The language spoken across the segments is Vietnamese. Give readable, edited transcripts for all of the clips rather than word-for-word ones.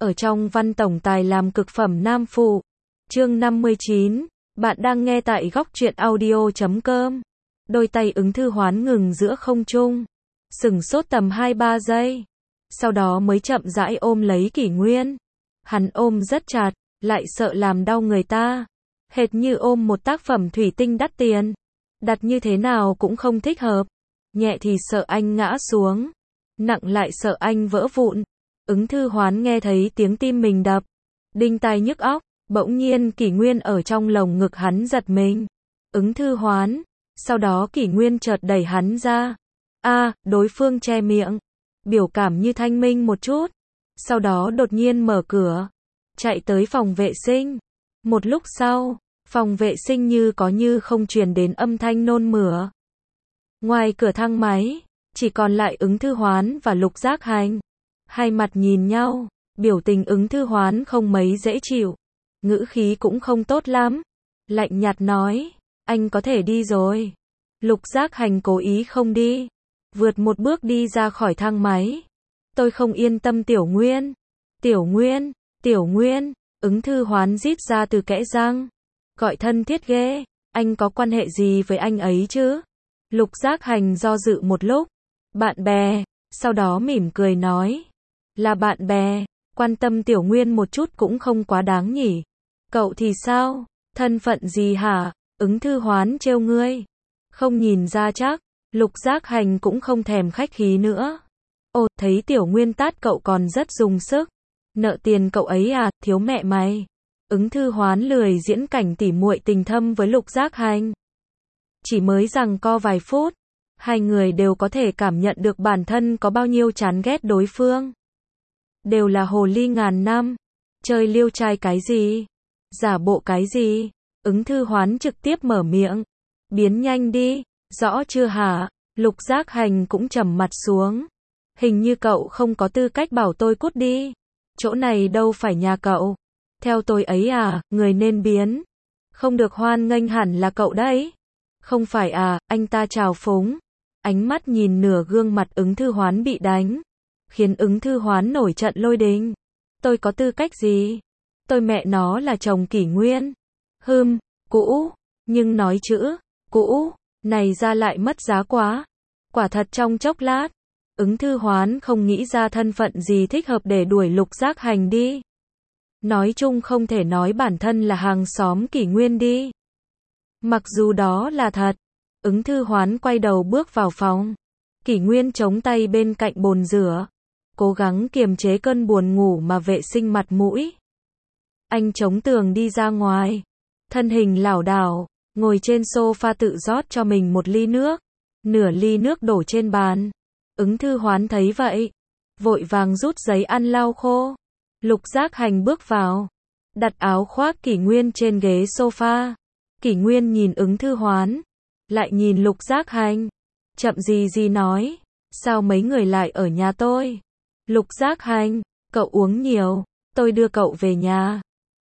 ở trong văn tổng tài làm cực phẩm nam phụ. Chương 59, bạn đang nghe tại góc truyện audio.com. Đôi tay Ứng Thư Hoán ngừng giữa không trung, sửng sốt tầm 2-3 giây, sau đó mới chậm rãi ôm lấy Kỷ Nguyên. Hắn ôm rất chặt, lại sợ làm đau người ta, hệt như ôm một tác phẩm thủy tinh đắt tiền, đặt như thế nào cũng không thích hợp, nhẹ thì sợ anh ngã xuống, nặng lại sợ anh vỡ vụn. Ứng Thư Hoán nghe thấy tiếng tim mình đập, đinh tai nhức óc, bỗng nhiên Kỷ Nguyên ở trong lồng ngực hắn giật mình. Ứng Thư Hoán, sau đó Kỷ Nguyên chợt đẩy hắn ra. Đối phương che miệng, biểu cảm như thanh minh một chút, sau đó đột nhiên mở cửa, chạy tới phòng vệ sinh. Một lúc sau, phòng vệ sinh như có như không truyền đến âm thanh nôn mửa. Ngoài cửa thang máy, chỉ còn lại Ứng Thư Hoán và Lục Giác Hành. Hai mặt nhìn nhau, biểu tình Ứng Thư Hoán không mấy dễ chịu, ngữ khí cũng không tốt lắm, lạnh nhạt nói, anh có thể đi rồi. Lục Giác Hành cố ý không đi, vượt một bước đi ra khỏi thang máy. Tôi không yên tâm Tiểu Nguyên. Tiểu Nguyên, Tiểu Nguyên, Ứng Thư Hoán rít ra từ kẽ răng. Gọi thân thiết ghê, anh có quan hệ gì với anh ấy chứ? Lục Giác Hành do dự một lúc. Bạn bè, sau đó mỉm cười nói. Là bạn bè, quan tâm Tiểu Nguyên một chút cũng không quá đáng nhỉ. Cậu thì sao? Thân phận gì hả? Ứng Thư Hoán trêu ngươi. Không nhìn ra chắc. Lục Giác Hành cũng không thèm khách khí nữa. Ồ, thấy Tiểu Nguyên tát cậu còn rất dùng sức. Nợ tiền cậu ấy à, thiếu mẹ mày. Ứng Thư Hoán lười diễn cảnh tỉ muội tình thâm với Lục Giác Hành. Chỉ mới giằng co vài phút, hai người đều có thể cảm nhận được bản thân có bao nhiêu chán ghét đối phương. Đều là hồ ly ngàn năm, chơi liêu trai cái gì, giả bộ cái gì. Ứng Thư Hoán trực tiếp mở miệng. Biến nhanh đi, rõ chưa hả? Lục Giác Hành cũng trầm mặt xuống. Hình như cậu không có tư cách bảo tôi cút đi. Chỗ này đâu phải nhà cậu. Theo tôi ấy à, người nên biến. Không được hoan nghênh hẳn là cậu đấy. Không phải à, anh ta trào phúng. Ánh mắt nhìn nửa gương mặt Ứng Thư Hoán bị đánh, khiến Ứng Thư Hoán nổi trận lôi đình. Tôi có tư cách gì? Tôi mẹ nó là chồng Kỷ Nguyên. Cũ, nhưng nói chữ cũ này ra lại mất giá quá. Quả thật trong chốc lát, Ứng Thư Hoán không nghĩ ra thân phận gì thích hợp để đuổi Lục Giác Hành đi. Nói chung không thể nói bản thân là hàng xóm Kỷ Nguyên đi. Mặc dù đó là thật. Ứng Thư Hoán quay đầu bước vào phòng. Kỷ Nguyên chống tay bên cạnh bồn rửa, cố gắng kiềm chế cơn buồn ngủ mà vệ sinh mặt mũi. Anh chống tường đi ra ngoài, thân hình lảo đảo, ngồi trên sofa tự rót cho mình một ly nước. Nửa ly nước đổ trên bàn. Ứng Thư Hoán thấy vậy, vội vàng rút giấy ăn lau khô. Lục Giác Hành bước vào, đặt áo khoác Kỷ Nguyên trên ghế sofa. Kỷ Nguyên nhìn Ứng Thư Hoán, lại nhìn Lục Giác Hành, chậm gì nói, sao mấy người lại ở nhà tôi? Lục Giác Hành, cậu uống nhiều, tôi đưa cậu về nhà.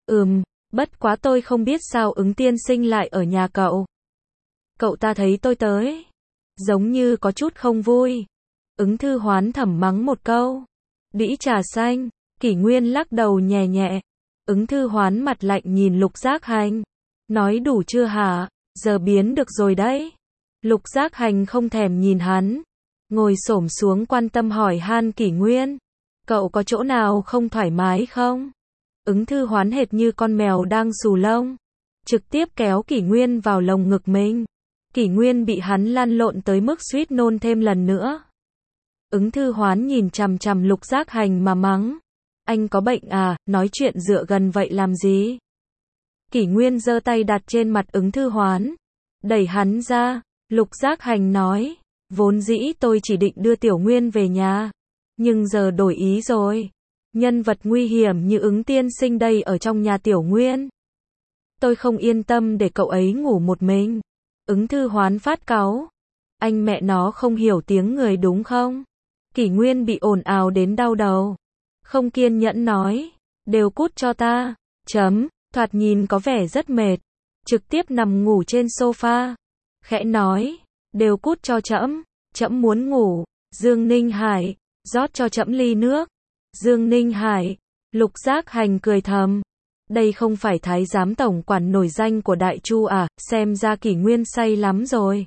Bất quá tôi không biết sao Ứng tiên sinh lại ở nhà cậu. Cậu ta thấy tôi tới, giống như có chút không vui. Ứng Thư Hoán thầm mắng một câu. Đĩ trà xanh. Kỷ Nguyên lắc đầu nhẹ nhẹ. Ứng Thư Hoán mặt lạnh nhìn Lục Giác Hành. Nói đủ chưa hả? Giờ biến được rồi đấy. Lục Giác Hành không thèm nhìn hắn, ngồi xổm xuống quan tâm hỏi han Kỷ Nguyên. Cậu có chỗ nào không thoải mái không? Ứng Thư Hoán hệt như con mèo đang xù lông, trực tiếp kéo Kỷ Nguyên vào lồng ngực mình. Kỷ Nguyên bị hắn lăn lộn tới mức suýt nôn thêm lần nữa. Ứng Thư Hoán nhìn chằm chằm Lục Giác Hành mà mắng. Anh có bệnh à, nói chuyện dựa gần vậy làm gì? Kỷ Nguyên giơ tay đặt trên mặt Ứng Thư Hoán, đẩy hắn ra. Lục Giác Hành nói, vốn dĩ tôi chỉ định đưa Tiểu Nguyên về nhà, nhưng giờ đổi ý rồi. Nhân vật nguy hiểm như Ứng tiên sinh đây ở trong nhà Tiểu Nguyên. Tôi không yên tâm để cậu ấy ngủ một mình. Ứng Thư Hoán phát cáu. Anh mẹ nó không hiểu tiếng người đúng không? Kỷ Nguyên bị ồn ào đến đau đầu, không kiên nhẫn nói, đều cút cho ta. Thoạt nhìn có vẻ rất mệt, trực tiếp nằm ngủ trên sofa. Khẽ nói, đều cút cho trẫm, trẫm muốn ngủ. Dương Ninh Hải, rót cho trẫm ly nước. Dương Ninh Hải, Lục Giác Hành cười thầm. Đây không phải thái giám tổng quản nổi danh của Đại Chu à, xem ra Kỷ Nguyên say lắm rồi.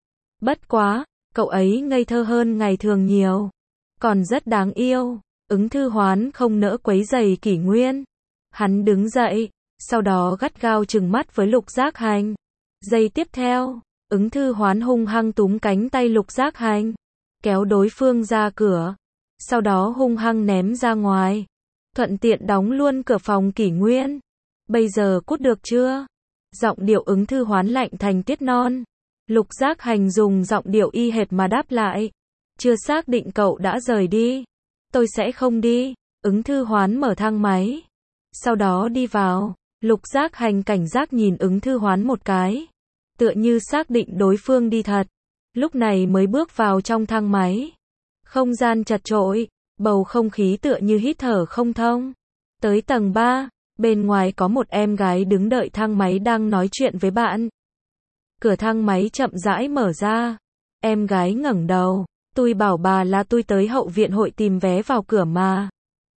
Bất quá, cậu ấy ngây thơ hơn ngày thường nhiều. Còn rất đáng yêu. Ứng Thư Hoán không nỡ quấy rầy Kỷ Nguyên. Hắn đứng dậy, sau đó gắt gao trừng mắt với Lục Giác Hành. Giây tiếp theo, Ứng Thư Hoán hung hăng túm cánh tay Lục Giác Hành, kéo đối phương ra cửa, sau đó hung hăng ném ra ngoài, thuận tiện đóng luôn cửa phòng Kỷ Nguyên. Bây giờ cút được chưa? Giọng điệu Ứng Thư Hoán lạnh thành tiết non. Lục Giác Hành dùng giọng điệu y hệt mà đáp lại. Chưa xác định cậu đã rời đi. Tôi sẽ không đi. Ứng Thư Hoán mở thang máy, sau đó đi vào. Lục Giác Hành cảnh giác nhìn Ứng Thư Hoán một cái, tựa như xác định đối phương đi thật. Lúc này mới bước vào trong thang máy. Không gian chật chội, bầu không khí tựa như hít thở không thông. Tới tầng 3, bên ngoài có một em gái đứng đợi thang máy đang nói chuyện với bạn. Cửa thang máy chậm rãi mở ra. Em gái ngẩng đầu. Tôi bảo bà là tôi tới hậu viện hội tìm vé vào cửa mà.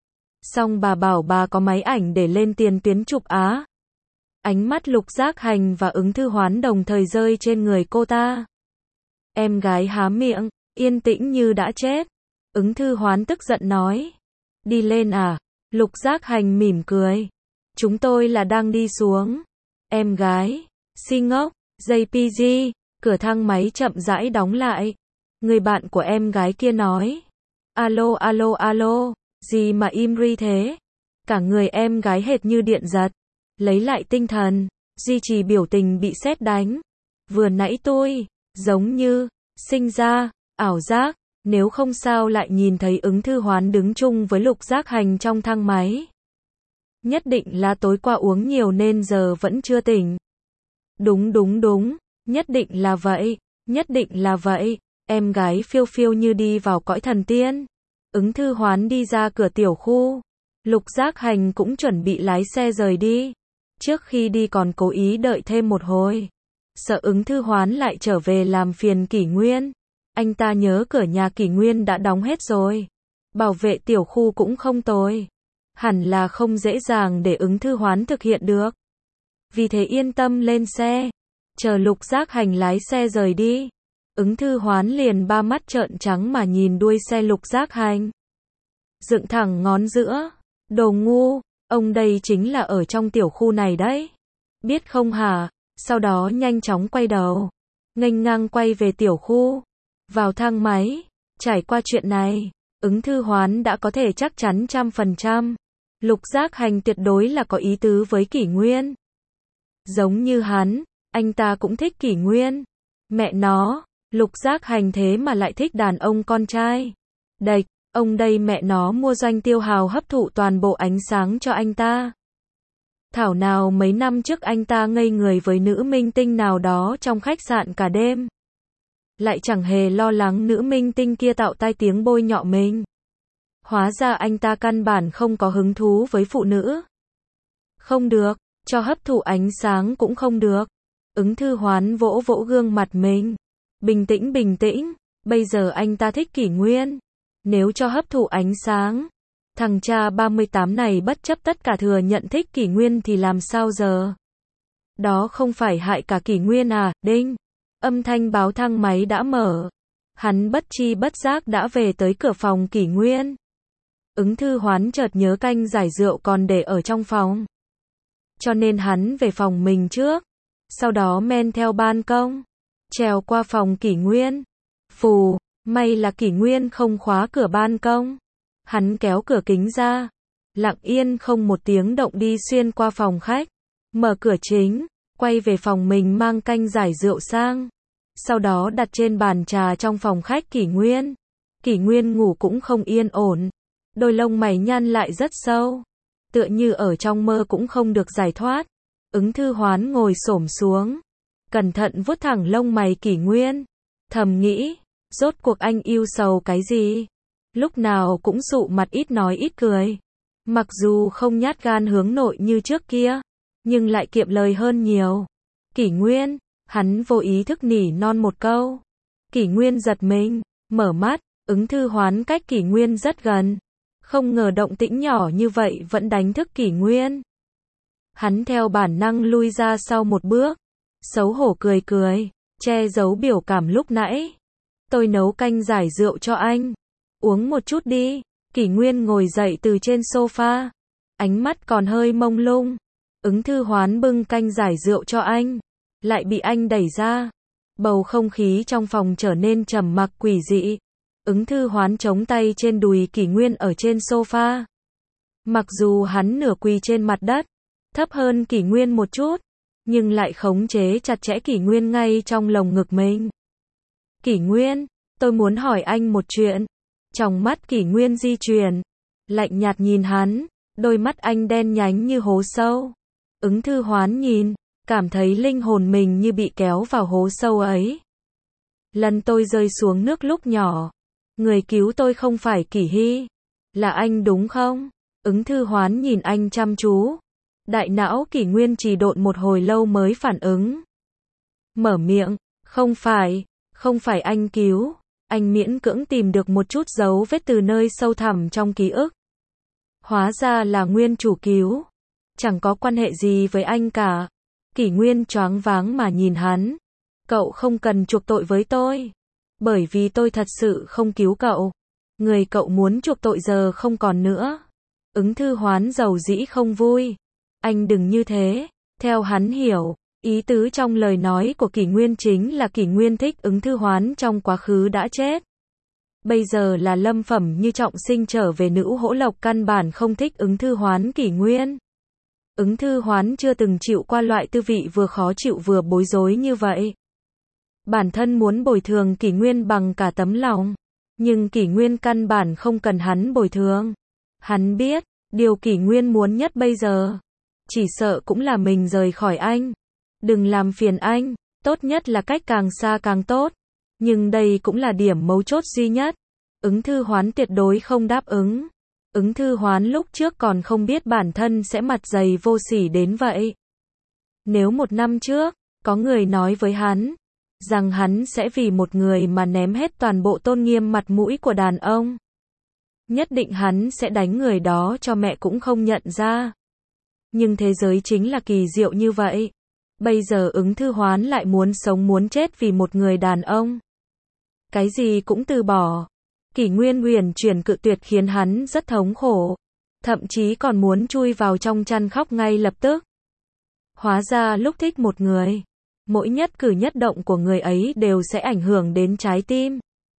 Xong bà bảo bà có máy ảnh để lên tiền tuyến chụp á. Ánh mắt Lục Giác Hành và Ứng Thư Hoán đồng thời rơi trên người cô ta. Em gái há miệng, yên tĩnh như đã chết. Ứng Thư Hoán tức giận nói. Đi lên à? Lục Giác Hành mỉm cười. Chúng tôi là đang đi xuống. Em gái, si ngốc, JPG, cửa thang máy chậm rãi đóng lại. Người bạn của em gái kia nói. Alo alo alo, gì mà im ri thế? Cả người em gái hệt như điện giật. Lấy lại tinh thần, duy trì biểu tình bị sét đánh. Vừa nãy tôi, giống như, sinh ra, ảo giác, nếu không sao lại nhìn thấy Ứng Thư Hoán đứng chung với Lục Giác Hành trong thang máy. Nhất định là tối qua uống nhiều nên giờ vẫn chưa tỉnh. Đúng, nhất định là vậy, nhất định là vậy. Em gái phiêu phiêu như đi vào cõi thần tiên. Ứng Thư Hoán đi ra cửa tiểu khu. Lục Giác Hành cũng chuẩn bị lái xe rời đi. Trước khi đi còn cố ý đợi thêm một hồi. Sợ Ứng Thư Hoán lại trở về làm phiền Kỷ Nguyên. Anh ta nhớ cửa nhà Kỷ Nguyên đã đóng hết rồi. Bảo vệ tiểu khu cũng không tồi. Hẳn là không dễ dàng để Ứng Thư Hoán thực hiện được. Vì thế yên tâm lên xe. Chờ Lục Giác Hành lái xe rời đi. Ứng Thư Hoán liền ba mắt trợn trắng mà nhìn đuôi xe Lục Giác Hành. Dựng thẳng ngón giữa. Đồ ngu, ông đây chính là ở trong tiểu khu này đấy. Biết không hả? Sau đó nhanh chóng quay đầu. Nghênh ngang quay về tiểu khu. Vào thang máy. Trải qua chuyện này, Ứng Thư Hoán đã có thể chắc chắn 100%. Lục Giác Hành tuyệt đối là có ý tứ với Kỷ Nguyên. Giống như hắn, anh ta cũng thích Kỷ Nguyên. Mẹ nó, Lục Giác Hành thế mà lại thích đàn ông con trai. Đệch, ông đây mẹ nó mua doanh tiêu hào hấp thụ toàn bộ ánh sáng cho anh ta. Thảo nào mấy năm trước anh ta ngây người với nữ minh tinh nào đó trong khách sạn cả đêm. Lại chẳng hề lo lắng nữ minh tinh kia tạo tai tiếng bôi nhọ mình. Hóa ra anh ta căn bản không có hứng thú với phụ nữ. Không được, cho hấp thụ ánh sáng cũng không được. Ứng Thư Hoán vỗ vỗ gương mặt mình. Bình tĩnh, bây giờ anh ta thích Kỷ Nguyên. Nếu cho hấp thụ ánh sáng, thằng cha 38 này bất chấp tất cả thừa nhận thích Kỷ Nguyên thì làm sao giờ? Đó không phải hại cả Kỷ Nguyên à? Đinh. Âm thanh báo thang máy đã mở. Hắn bất tri bất giác đã về tới cửa phòng Kỷ Nguyên. Ứng Thư Hoán chợt nhớ canh giải rượu còn để ở trong phòng. Cho nên hắn về phòng mình trước. Sau đó men theo ban công. Trèo qua phòng Kỷ Nguyên. Phù, may là Kỷ Nguyên không khóa cửa ban công. Hắn kéo cửa kính ra. Lặng yên không một tiếng động đi xuyên qua phòng khách. Mở cửa chính. Quay về phòng mình mang canh giải rượu sang. Sau đó đặt trên bàn trà trong phòng khách Kỷ Nguyên. Kỷ Nguyên ngủ cũng không yên ổn. Đôi lông mày nhăn lại rất sâu. Tựa như ở trong mơ cũng không được giải thoát. Ứng Thư Hoán ngồi xổm xuống. Cẩn thận vuốt thẳng lông mày Kỷ Nguyên. Thầm nghĩ, rốt cuộc anh yêu sầu cái gì? Lúc nào cũng sụ mặt ít nói ít cười. Mặc dù không nhát gan hướng nội như trước kia, nhưng lại kiệm lời hơn nhiều. Kỷ Nguyên, hắn vô ý thức nỉ non một câu. Kỷ Nguyên giật mình, mở mắt, Ứng Thư Hoán cách Kỷ Nguyên rất gần. Không ngờ động tĩnh nhỏ như vậy vẫn đánh thức Kỷ Nguyên. Hắn theo bản năng lui ra sau một bước, xấu hổ cười cười, che giấu biểu cảm lúc nãy. Tôi nấu canh giải rượu cho anh. Uống một chút đi. Kỷ Nguyên ngồi dậy từ trên sofa. Ánh mắt còn hơi mông lung. Ứng Thư Hoán bưng canh giải rượu cho anh. Lại bị anh đẩy ra. Bầu không khí trong phòng trở nên trầm mặc quỷ dị. Ứng Thư Hoán chống tay trên đùi Kỷ Nguyên ở trên sofa. Mặc dù hắn nửa quỳ trên mặt đất, thấp hơn Kỷ Nguyên một chút, nhưng lại khống chế chặt chẽ Kỷ Nguyên ngay trong lồng ngực mình. Kỷ Nguyên, tôi muốn hỏi anh một chuyện. Trong mắt Kỷ Nguyên di chuyển, lạnh nhạt nhìn hắn, đôi mắt anh đen nhánh như hố sâu. Ứng Thư Hoán nhìn, cảm thấy linh hồn mình như bị kéo vào hố sâu ấy. Lần tôi rơi xuống nước lúc nhỏ, người cứu tôi không phải Kỷ Hy, là anh đúng không? Ứng Thư Hoán nhìn anh chăm chú. Đại não Kỷ Nguyên trì độn một hồi lâu mới phản ứng. Mở miệng, không phải anh cứu. Anh miễn cưỡng tìm được một chút dấu vết từ nơi sâu thẳm trong ký ức. Hóa ra là Nguyên chủ cứu. Chẳng có quan hệ gì với anh cả. Kỷ Nguyên choáng váng mà nhìn hắn. Cậu không cần chuộc tội với tôi. Bởi vì tôi thật sự không cứu cậu. Người cậu muốn chuộc tội giờ không còn nữa. Ứng Thư Hoán dầu dĩ không vui. Anh đừng như thế. Theo hắn hiểu, ý tứ trong lời nói của Kỷ Nguyên chính là Kỷ Nguyên thích Ứng Thư Hoán trong quá khứ đã chết. Bây giờ là Lâm Phẩm Như trọng sinh trở về, Nữ Hỗ Lộc căn bản không thích Ứng Thư Hoán Kỷ Nguyên. Ứng Thư Hoán chưa từng chịu qua loại tư vị vừa khó chịu vừa bối rối như vậy. Bản thân muốn bồi thường Kỷ Nguyên bằng cả tấm lòng, nhưng Kỷ Nguyên căn bản không cần hắn bồi thường. Hắn biết, điều Kỷ Nguyên muốn nhất bây giờ, chỉ sợ cũng là mình rời khỏi anh. Đừng làm phiền anh, tốt nhất là cách càng xa càng tốt. Nhưng đây cũng là điểm mấu chốt duy nhất. Ứng Thư Hoán tuyệt đối không đáp ứng. Ứng Thư Hoán lúc trước còn không biết bản thân sẽ mặt dày vô sỉ đến vậy. Nếu 1 năm trước, có người nói với hắn, rằng hắn sẽ vì một người mà ném hết toàn bộ tôn nghiêm mặt mũi của đàn ông, nhất định hắn sẽ đánh người đó cho mẹ cũng không nhận ra. Nhưng thế giới chính là kỳ diệu như vậy. Bây giờ Ứng Thư Hoán lại muốn sống muốn chết vì một người đàn ông. Cái gì cũng từ bỏ. Kỷ Nguyên uyển chuyển cự tuyệt khiến hắn rất thống khổ. Thậm chí còn muốn chui vào trong chăn khóc ngay lập tức. Hóa ra lúc thích một người, mỗi nhất cử nhất động của người ấy đều sẽ ảnh hưởng đến trái tim.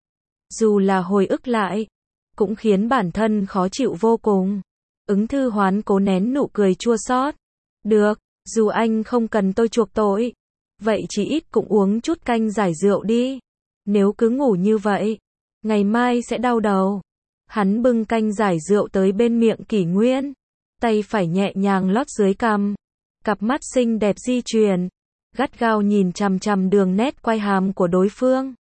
Dù là hồi ức lại, cũng khiến bản thân khó chịu vô cùng. Ứng Thư Hoán cố nén nụ cười chua xót. Được, dù anh không cần tôi chuộc tội, vậy chỉ ít cũng uống chút canh giải rượu đi. Nếu cứ ngủ như vậy, ngày mai sẽ đau đầu. Hắn bưng canh giải rượu tới bên miệng Kỷ Nguyên, tay phải nhẹ nhàng lót dưới cằm, cặp mắt xinh đẹp di chuyển, gắt gao nhìn chằm chằm đường nét quai hàm của đối phương.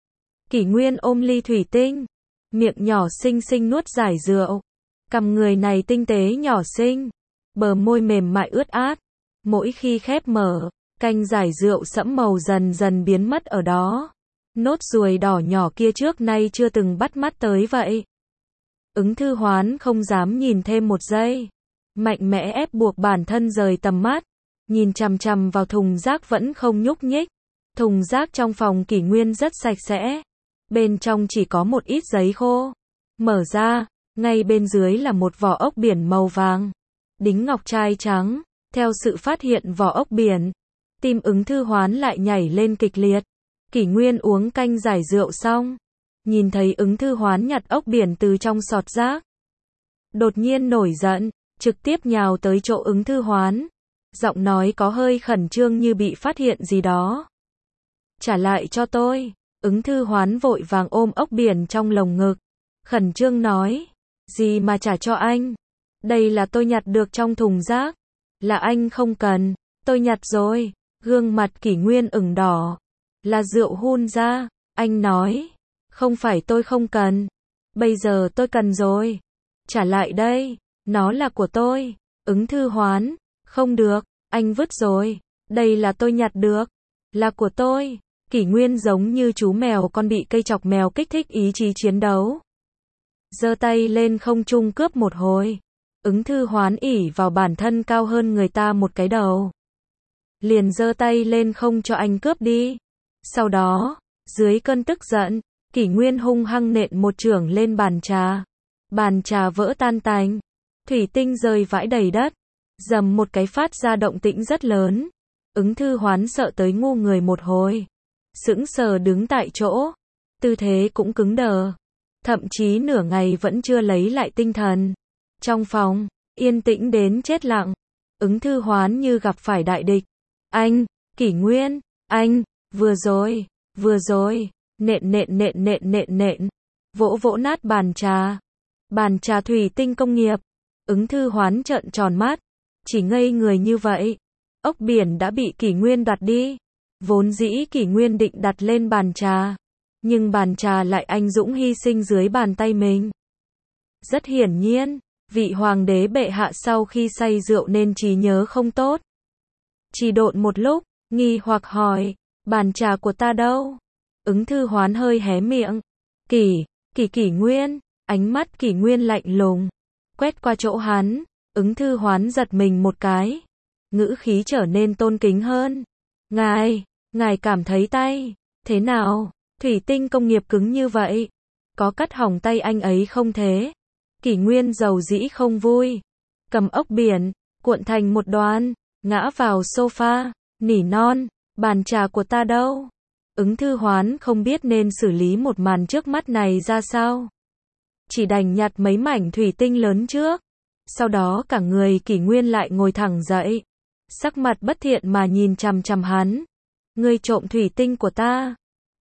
Kỷ Nguyên ôm ly thủy tinh, miệng nhỏ xinh xinh nuốt giải rượu. Cằm người này tinh tế nhỏ xinh, bờ môi mềm mại ướt át. Mỗi khi khép mở, canh giải rượu sẫm màu dần dần biến mất ở đó. Nốt ruồi đỏ nhỏ kia trước nay chưa từng bắt mắt tới vậy. Ứng Thư Hoán không dám nhìn thêm một giây. Mạnh mẽ ép buộc bản thân rời tầm mắt. Nhìn chằm chằm vào thùng rác vẫn không nhúc nhích. Thùng rác trong phòng Kỷ Nguyên rất sạch sẽ. Bên trong chỉ có một ít giấy khô. Mở ra, ngay bên dưới là một vỏ ốc biển màu vàng. Đính ngọc trai trắng. Theo sự phát hiện vỏ ốc biển, tim Ứng Thư Hoán lại nhảy lên kịch liệt. Kỷ Nguyên uống canh giải rượu xong, nhìn thấy Ứng Thư Hoán nhặt ốc biển từ trong sọt rác. Đột nhiên nổi giận, trực tiếp nhào tới chỗ Ứng Thư Hoán. Giọng nói có hơi khẩn trương như bị phát hiện gì đó. Trả lại cho tôi. Ứng Thư Hoán vội vàng ôm ốc biển trong lồng ngực. Khẩn trương nói. Gì mà trả cho anh? Đây là tôi nhặt được trong thùng rác. Là anh không cần. Tôi nhặt rồi. Gương mặt Kỷ Nguyên ửng đỏ. Là rượu hun ra. Anh nói. Không phải tôi không cần. Bây giờ tôi cần rồi. Trả lại đây. Nó là của tôi. Ứng Thư Hoán. Không được. Anh vứt rồi. Đây là tôi nhặt được. Là của tôi. Kỷ Nguyên giống như chú mèo con bị cây chọc mèo kích thích ý chí chiến đấu. giơ tay lên không trung cướp một hồi. Ứng Thư Hoán ỷ vào bản thân cao hơn người ta một cái đầu. Liền giơ tay lên không cho anh cướp đi. Sau đó, dưới cơn tức giận, Kỷ Nguyên hung hăng nện một chưởng lên bàn trà. Bàn trà vỡ tan tành. Thủy tinh rơi vãi đầy đất. Dầm một cái phát ra động tĩnh rất lớn. Ứng Thư Hoán sợ tới ngu người một hồi. Sững sờ đứng tại chỗ. Tư thế cũng cứng đờ. Thậm chí nửa ngày vẫn chưa lấy lại tinh thần. Trong phòng, yên tĩnh đến chết lặng. Ứng Thư Hoán như gặp phải đại địch. Anh, Kỷ Nguyên, anh, vừa rồi, nện. Vỗ vỗ nát bàn trà. Bàn trà thủy tinh công nghiệp. Ứng Thư Hoán trợn tròn mắt. Chỉ ngây người như vậy. Ốc biển đã bị Kỷ Nguyên đoạt đi. Vốn dĩ Kỷ Nguyên định đặt lên bàn trà. Nhưng bàn trà lại anh dũng hy sinh dưới bàn tay mình. Rất hiển nhiên, vị hoàng đế bệ hạ sau khi say rượu nên trí nhớ không tốt. Chỉ độn một lúc, nghi hoặc hỏi, bàn trà của ta đâu? Ứng Thư Hoán hơi hé miệng. Kỷ Nguyên, ánh mắt Kỷ Nguyên lạnh lùng. Quét qua chỗ hắn, Ứng Thư Hoán giật mình một cái. Ngữ khí trở nên tôn kính hơn. Ngài cảm thấy tay, thế nào? Thủy tinh công nghiệp cứng như vậy. Có cắt hỏng tay anh ấy không thế? Kỷ Nguyên dầu dĩ không vui. Cầm ốc biển, cuộn thành một đoàn, ngã vào sofa, nỉ non, bàn trà của ta đâu? Ứng Thư Hoán không biết nên xử lý một màn trước mắt này ra sao. Chỉ đành nhặt mấy mảnh thủy tinh lớn trước. Sau đó cả người Kỷ Nguyên lại ngồi thẳng dậy. Sắc mặt bất thiện mà nhìn chằm chằm hắn. Ngươi trộm thủy tinh của ta.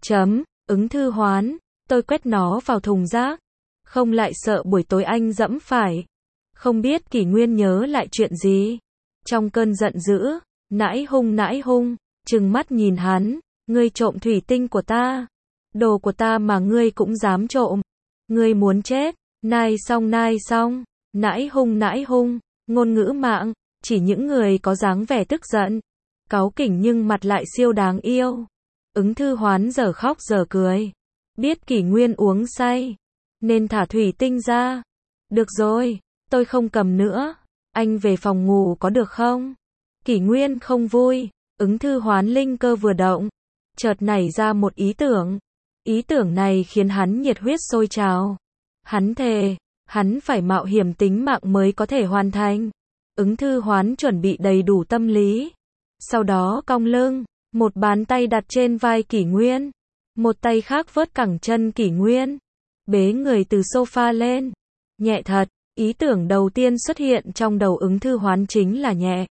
Ứng Thư Hoán, tôi quét nó vào thùng rác. Không lại sợ buổi tối anh dẫm phải. Không biết Kỷ Nguyên nhớ lại chuyện gì. Trong cơn giận dữ, nãi hung, trừng mắt nhìn hắn. Ngươi trộm thủy tinh của ta. Đồ của ta mà ngươi cũng dám trộm. Ngươi muốn chết. Nai xong. Nãi hung, ngôn ngữ mạng, chỉ những người có dáng vẻ tức giận. Cáu kỉnh nhưng mặt lại siêu đáng yêu. Ứng Thư Hoán giờ khóc giờ cười. Biết Kỷ Nguyên uống say, nên thả thủy tinh ra. Được rồi, tôi không cầm nữa. Anh về phòng ngủ có được không? Kỷ Nguyên không vui. Ứng Thư Hoán linh cơ vừa động. Chợt nảy ra một ý tưởng. Ý tưởng này khiến hắn nhiệt huyết sôi trào. Hắn thề, hắn phải mạo hiểm tính mạng mới có thể hoàn thành. Ứng Thư Hoán chuẩn bị đầy đủ tâm lý. Sau đó cong lưng, một bàn tay đặt trên vai Kỷ Nguyên. Một tay khác vớt cẳng chân Kỷ Nguyên. Bế người từ sofa lên. Nhẹ thật, ý tưởng đầu tiên xuất hiện trong đầu Ứng Thư Hoán chính là nhẹ.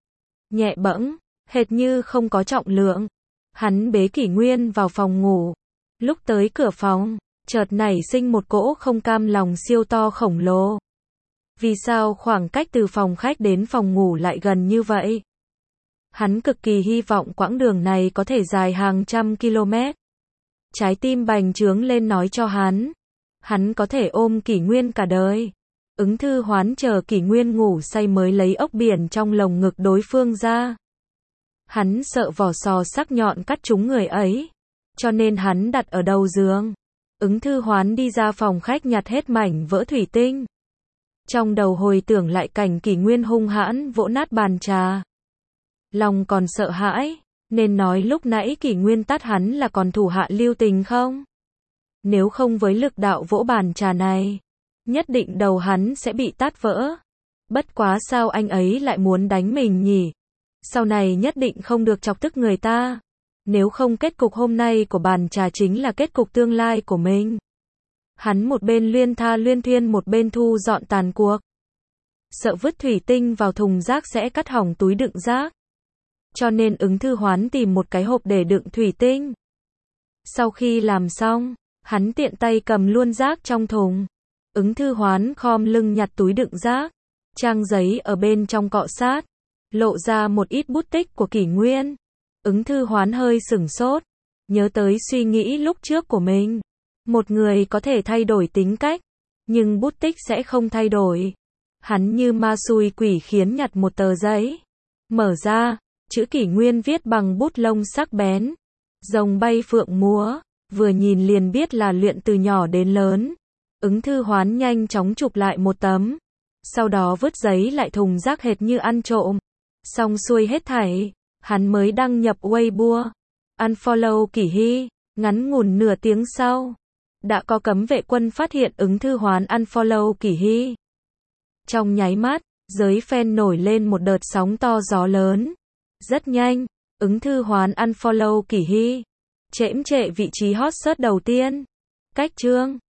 Nhẹ bẫng, hệt như không có trọng lượng. Hắn bế Kỷ Nguyên vào phòng ngủ. Lúc tới cửa phòng, chợt nảy sinh một cỗ không cam lòng siêu to khổng lồ. Vì sao khoảng cách từ phòng khách đến phòng ngủ lại gần như vậy? Hắn cực kỳ hy vọng quãng đường này có thể dài hàng trăm km. Trái tim bành trướng lên nói cho hắn có thể ôm Kỷ Nguyên cả đời. Ứng Thư Hoán chờ Kỷ Nguyên ngủ say mới lấy ốc biển trong lồng ngực đối phương ra. Hắn sợ vỏ sò sắc nhọn cắt trúng người ấy, cho nên hắn đặt ở đầu giường. Ứng Thư Hoán đi ra phòng khách nhặt hết mảnh vỡ thủy tinh. Trong đầu hồi tưởng lại cảnh Kỷ Nguyên hung hãn vỗ nát bàn trà. Lòng còn sợ hãi, nên nói lúc nãy Kỷ Nguyên tát hắn là còn thủ hạ lưu tình không? Nếu không với lực đạo vỗ bàn trà này, nhất định đầu hắn sẽ bị tát vỡ. Bất quá sao anh ấy lại muốn đánh mình nhỉ? Sau này nhất định không được chọc tức người ta. Nếu không kết cục hôm nay của bàn trà chính là kết cục tương lai của mình. Hắn một bên luyên tha luyên thuyên một bên thu dọn tàn cuộc. Sợ vứt thủy tinh vào thùng rác sẽ cắt hỏng túi đựng rác. Cho nên Ứng Thư Hoán tìm một cái hộp để đựng thủy tinh. Sau khi làm xong, hắn tiện tay cầm luôn rác trong thùng. Ứng Thư Hoán khom lưng nhặt túi đựng rác. Trang giấy ở bên trong cọ sát. Lộ ra một ít bút tích của Kỷ Nguyên. Ứng Thư Hoán hơi sửng sốt. Nhớ tới suy nghĩ lúc trước của mình. Một người có thể thay đổi tính cách, nhưng bút tích sẽ không thay đổi. Hắn như ma xui quỷ khiến nhặt một tờ giấy. Mở ra, chữ Kỷ Nguyên viết bằng bút lông sắc bén. Rồng bay phượng múa, vừa nhìn liền biết là luyện từ nhỏ đến lớn. Ứng Thư Hoán nhanh chóng chụp lại một tấm. Sau đó vứt giấy lại thùng rác hệt như ăn trộm. Xong xuôi hết thảy, hắn mới đăng nhập Weibo. Unfollow Kỷ Hy. Ngắn ngủn nửa tiếng sau, đã có cấm vệ quân phát hiện Ứng Thư Hoán unfollow Kỷ Hy. Trong nháy mắt, giới fan nổi lên một đợt sóng to gió lớn. Rất nhanh, Ứng Thư Hoán unfollow Kỷ Hy, chễm trệ vị trí hot search đầu tiên. Cách chương